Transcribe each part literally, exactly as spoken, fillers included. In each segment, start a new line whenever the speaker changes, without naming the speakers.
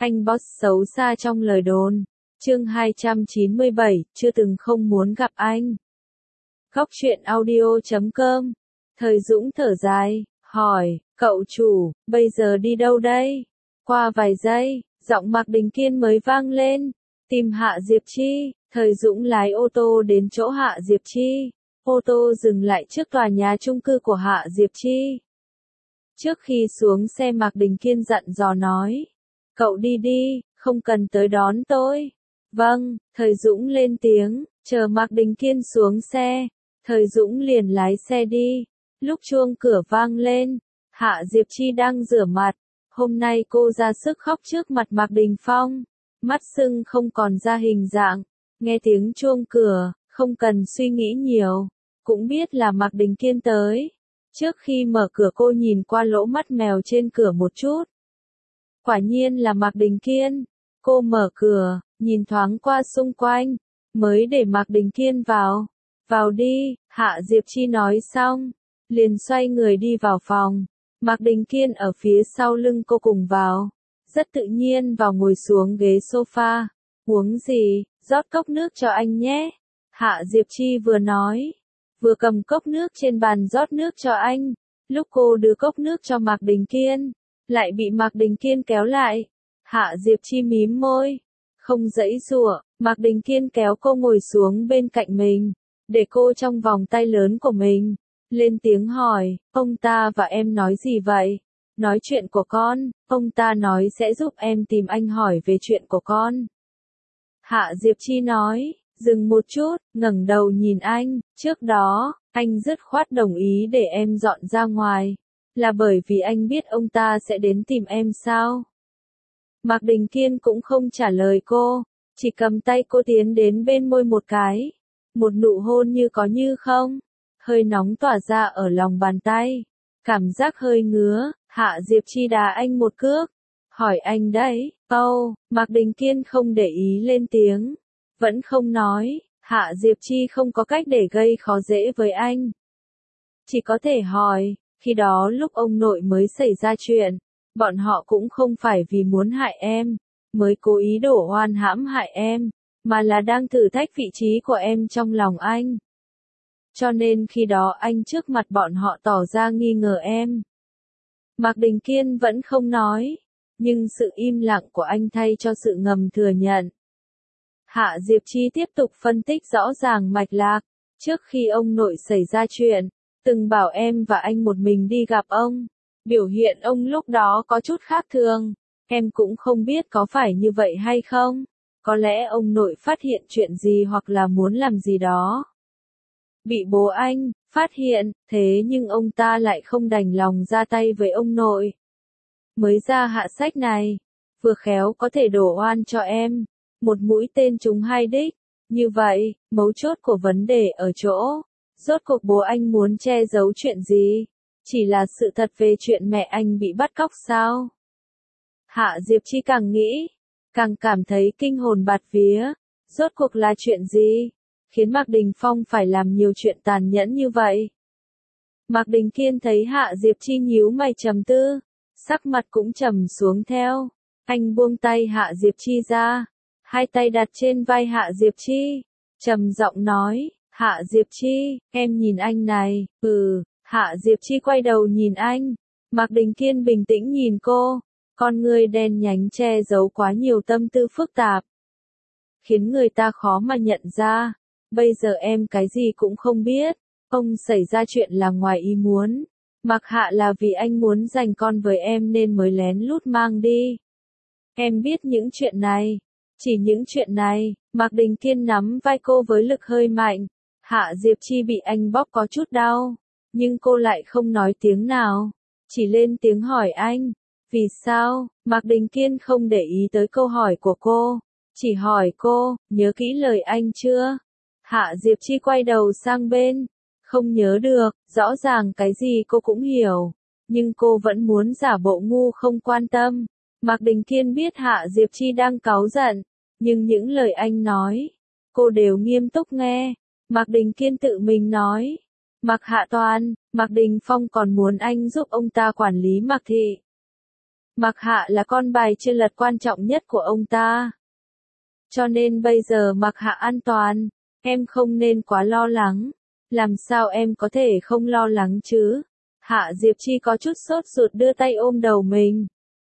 Anh boss xấu xa trong lời đồn. Chương hai trăm chín mươi bảy, chưa từng không muốn gặp anh. Góc truyện audio chấm com. Thời Dũng thở dài, hỏi, cậu chủ, bây giờ đi đâu đây? Qua vài giây, giọng Mạc Đình Kiên mới vang lên. Tìm Hạ Diệp Chi. Thời Dũng lái ô tô đến chỗ Hạ Diệp Chi. Ô tô dừng lại trước tòa nhà chung cư của Hạ Diệp Chi. Trước khi xuống xe Mạc Đình Kiên dặn dò nói. Cậu đi đi, không cần tới đón tôi. Vâng, Thời Dũng lên tiếng, chờ Mạc Đình Kiên xuống xe. Thời Dũng liền lái xe đi. Lúc chuông cửa vang lên, Hạ Diệp Chi đang rửa mặt. Hôm nay cô ra sức khóc trước mặt Mạc Đình Phong. Mắt sưng không còn ra hình dạng. Nghe tiếng chuông cửa, không cần suy nghĩ nhiều. Cũng biết là Mạc Đình Kiên tới. Trước khi mở cửa cô nhìn qua lỗ mắt mèo trên cửa một chút. Quả nhiên là Mạc Đình Kiên. Cô mở cửa, nhìn thoáng qua xung quanh, mới để Mạc Đình Kiên vào. Vào đi, Hạ Diệp Chi nói xong, liền xoay người đi vào phòng. Mạc Đình Kiên ở phía sau lưng cô cùng vào. Rất tự nhiên vào ngồi xuống ghế sofa. Uống gì, rót cốc nước cho anh nhé. Hạ Diệp Chi vừa nói, vừa cầm cốc nước trên bàn rót nước cho anh. Lúc cô đưa cốc nước cho Mạc Đình Kiên, lại bị Mạc Đình Kiên kéo lại. Hạ Diệp Chi mím môi, không giãy giụa. Mạc Đình Kiên kéo cô ngồi xuống bên cạnh mình, để cô trong vòng tay lớn của mình. Lên tiếng hỏi, ông ta và em nói gì vậy? Nói chuyện của con, ông ta nói sẽ giúp em tìm anh hỏi về chuyện của con. Hạ Diệp Chi nói, dừng một chút, ngẩng đầu nhìn anh, trước đó, anh dứt khoát đồng ý để em dọn ra ngoài. Là bởi vì anh biết ông ta sẽ đến tìm em sao? Mạc Đình Kiên cũng không trả lời cô, chỉ cầm tay cô tiến đến bên môi một cái. Một nụ hôn như có như không, hơi nóng tỏa ra ở lòng bàn tay. Cảm giác hơi ngứa, Hạ Diệp Chi đá anh một cước. Hỏi anh đấy, Âu, Mạc Đình Kiên không để ý lên tiếng. Vẫn không nói, Hạ Diệp Chi không có cách để gây khó dễ với anh. Chỉ có thể hỏi, khi đó lúc ông nội mới xảy ra chuyện, bọn họ cũng không phải vì muốn hại em, mới cố ý đổ oan hãm hại em, mà là đang thử thách vị trí của em trong lòng anh. Cho nên khi đó anh trước mặt bọn họ tỏ ra nghi ngờ em. Mạc Đình Kiên vẫn không nói, nhưng sự im lặng của anh thay cho sự ngầm thừa nhận. Hạ Diệp Chi tiếp tục phân tích rõ ràng mạch lạc. Trước khi ông nội xảy ra chuyện, từng bảo em và anh một mình đi gặp ông. Biểu hiện ông lúc đó có chút khác thường. Em cũng không biết có phải như vậy hay không. Có lẽ ông nội phát hiện chuyện gì hoặc là muốn làm gì đó. Bị bố anh phát hiện, thế nhưng ông ta lại không đành lòng ra tay với ông nội. Mới ra hạ sách này, vừa khéo có thể đổ oan cho em. Một mũi tên trúng hai đích. Như vậy, mấu chốt của vấn đề ở chỗ, rốt cuộc bố anh muốn che giấu chuyện gì? Chỉ là sự thật về chuyện mẹ anh bị bắt cóc sao? Hạ Diệp Chi càng nghĩ, càng cảm thấy kinh hồn bạt vía. Rốt cuộc là chuyện gì? Khiến Mạc Đình Phong phải làm nhiều chuyện tàn nhẫn như vậy? Mạc Đình Kiên thấy Hạ Diệp Chi nhíu mày trầm tư, sắc mặt cũng trầm xuống theo. Anh buông tay Hạ Diệp Chi ra, hai tay đặt trên vai Hạ Diệp Chi, trầm giọng nói, Hạ Diệp Chi, em nhìn anh này. Ừ. Hạ Diệp Chi quay đầu nhìn anh. Mạc Đình Kiên bình tĩnh nhìn cô, con ngươi đen nhánh che giấu quá nhiều tâm tư phức tạp, khiến người ta khó mà nhận ra. Bây giờ em cái gì cũng không biết, ông xảy ra chuyện là ngoài ý muốn. Mạc Hạ là vì anh muốn giành con với em nên mới lén lút mang đi. Em biết những chuyện này, chỉ những chuyện này. Mạc Đình Kiên nắm vai cô với lực hơi mạnh. Hạ Diệp Chi bị anh bóp có chút đau, nhưng cô lại không nói tiếng nào, chỉ lên tiếng hỏi anh, vì sao? Mạc Đình Kiên không để ý tới câu hỏi của cô, chỉ hỏi cô, nhớ kỹ lời anh chưa? Hạ Diệp Chi quay đầu sang bên, không nhớ được, rõ ràng cái gì cô cũng hiểu, nhưng cô vẫn muốn giả bộ ngu không quan tâm. Mạc Đình Kiên biết Hạ Diệp Chi đang cáu giận, nhưng những lời anh nói, cô đều nghiêm túc nghe. Mạc Đình Kiên tự mình nói, Mạc Hạ Toàn, Mạc Đình Phong còn muốn anh giúp ông ta quản lý Mạc Thị. Mạc Hạ là con bài chưa lật quan trọng nhất của ông ta. Cho nên bây giờ Mạc Hạ an toàn, em không nên quá lo lắng. Làm sao em có thể không lo lắng chứ? Hạ Diệp Chi có chút sốt ruột đưa tay ôm đầu mình.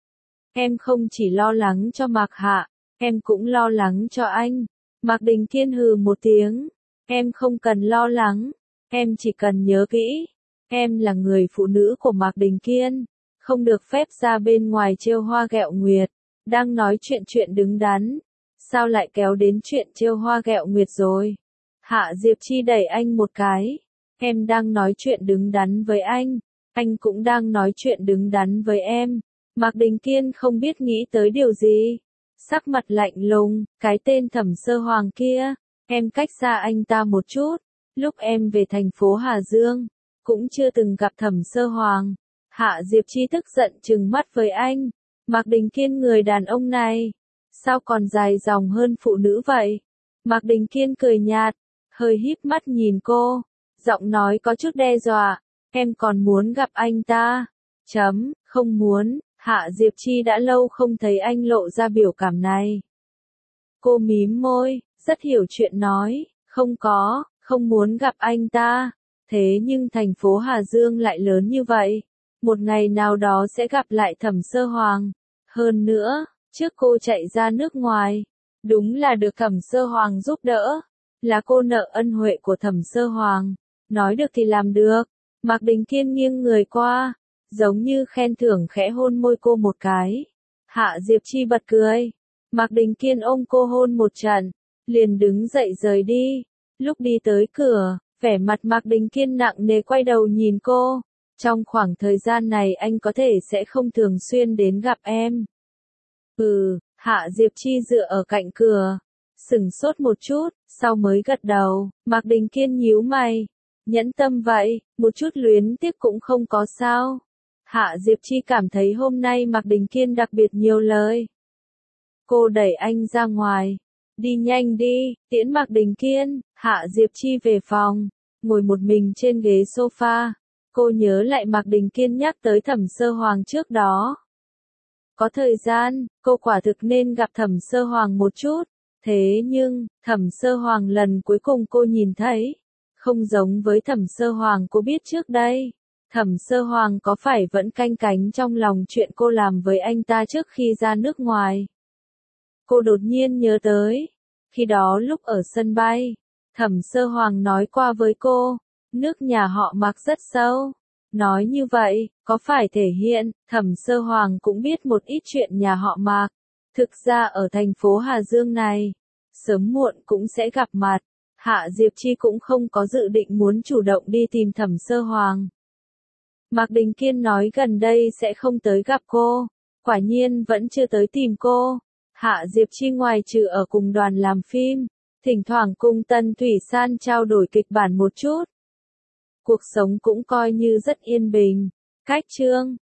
Em không chỉ lo lắng cho Mạc Hạ, em cũng lo lắng cho anh. Mạc Đình Kiên hừ một tiếng. Em không cần lo lắng, em chỉ cần nhớ kỹ. Em là người phụ nữ của Mạc Đình Kiên, không được phép ra bên ngoài trêu hoa ghẹo nguyệt. Đang nói chuyện chuyện đứng đắn, sao lại kéo đến chuyện trêu hoa ghẹo nguyệt rồi? Hạ Diệp Chi đẩy anh một cái. Em đang nói chuyện đứng đắn với anh, anh cũng đang nói chuyện đứng đắn với em. Mạc Đình Kiên không biết nghĩ tới điều gì. Sắc mặt lạnh lùng, cái tên Thẩm Sơ Hoàng kia, em cách xa anh ta một chút. Lúc em về thành phố Hà Dương, cũng chưa từng gặp Thẩm Sơ Hoàng. Hạ Diệp Chi tức giận trừng mắt với anh. Mạc Đình Kiên người đàn ông này, sao còn dài dòng hơn phụ nữ vậy? Mạc Đình Kiên cười nhạt, hơi híp mắt nhìn cô, giọng nói có chút đe dọa. Em còn muốn gặp anh ta? Chấm, không muốn. Hạ Diệp Chi đã lâu không thấy anh lộ ra biểu cảm này. Cô mím môi, rất hiểu chuyện nói, không có, không muốn gặp anh ta. Thế nhưng thành phố Hà Dương lại lớn như vậy, một ngày nào đó sẽ gặp lại Thẩm Sơ Hoàng. Hơn nữa, trước cô chạy ra nước ngoài, đúng là được Thẩm Sơ Hoàng giúp đỡ, là cô nợ ân huệ của Thẩm Sơ Hoàng. Nói được thì làm được. Mạc Đình Kiên nghiêng người qua, giống như khen thưởng khẽ hôn môi cô một cái. Hạ Diệp Chi bật cười. Mạc Đình Kiên ôm cô hôn một trận, liền đứng dậy rời đi. Lúc đi tới cửa, vẻ mặt Mạc Đình Kiên nặng nề quay đầu nhìn cô. Trong khoảng thời gian này anh có thể sẽ không thường xuyên đến gặp em. Ừ, Hạ Diệp Chi dựa ở cạnh cửa, sững sốt một chút, sau mới gật đầu. Mạc Đình Kiên nhíu mày. Nhẫn tâm vậy, một chút luyến tiếc cũng không có sao. Hạ Diệp Chi cảm thấy hôm nay Mạc Đình Kiên đặc biệt nhiều lời. Cô đẩy anh ra ngoài. Đi nhanh đi, tiễn Mạc Đình Kiên. Hạ Diệp Chi về phòng, ngồi một mình trên ghế sofa. Cô nhớ lại Mạc Đình Kiên nhắc tới Thẩm Sơ Hoàng trước đó. Có thời gian, cô quả thực nên gặp Thẩm Sơ Hoàng một chút. Thế nhưng, Thẩm Sơ Hoàng lần cuối cùng cô nhìn thấy, không giống với Thẩm Sơ Hoàng cô biết trước đây. Thẩm Sơ Hoàng có phải vẫn canh cánh trong lòng chuyện cô làm với anh ta trước khi ra nước ngoài? Cô đột nhiên nhớ tới, khi đó lúc ở sân bay, Thẩm Sơ Hoàng nói qua với cô, nước nhà họ Mạc rất sâu. Nói như vậy, có phải thể hiện, Thẩm Sơ Hoàng cũng biết một ít chuyện nhà họ Mạc. Thực ra ở thành phố Hà Dương này, sớm muộn cũng sẽ gặp mặt. Hạ Diệp Chi cũng không có dự định muốn chủ động đi tìm Thẩm Sơ Hoàng. Mạc Đình Kiên nói gần đây sẽ không tới gặp cô, quả nhiên vẫn chưa tới tìm cô. Hạ Diệp Chi ngoài trừ ở cùng đoàn làm phim, thỉnh thoảng cùng Tân Thủy San trao đổi kịch bản một chút. Cuộc sống cũng coi như rất yên bình. Cách chương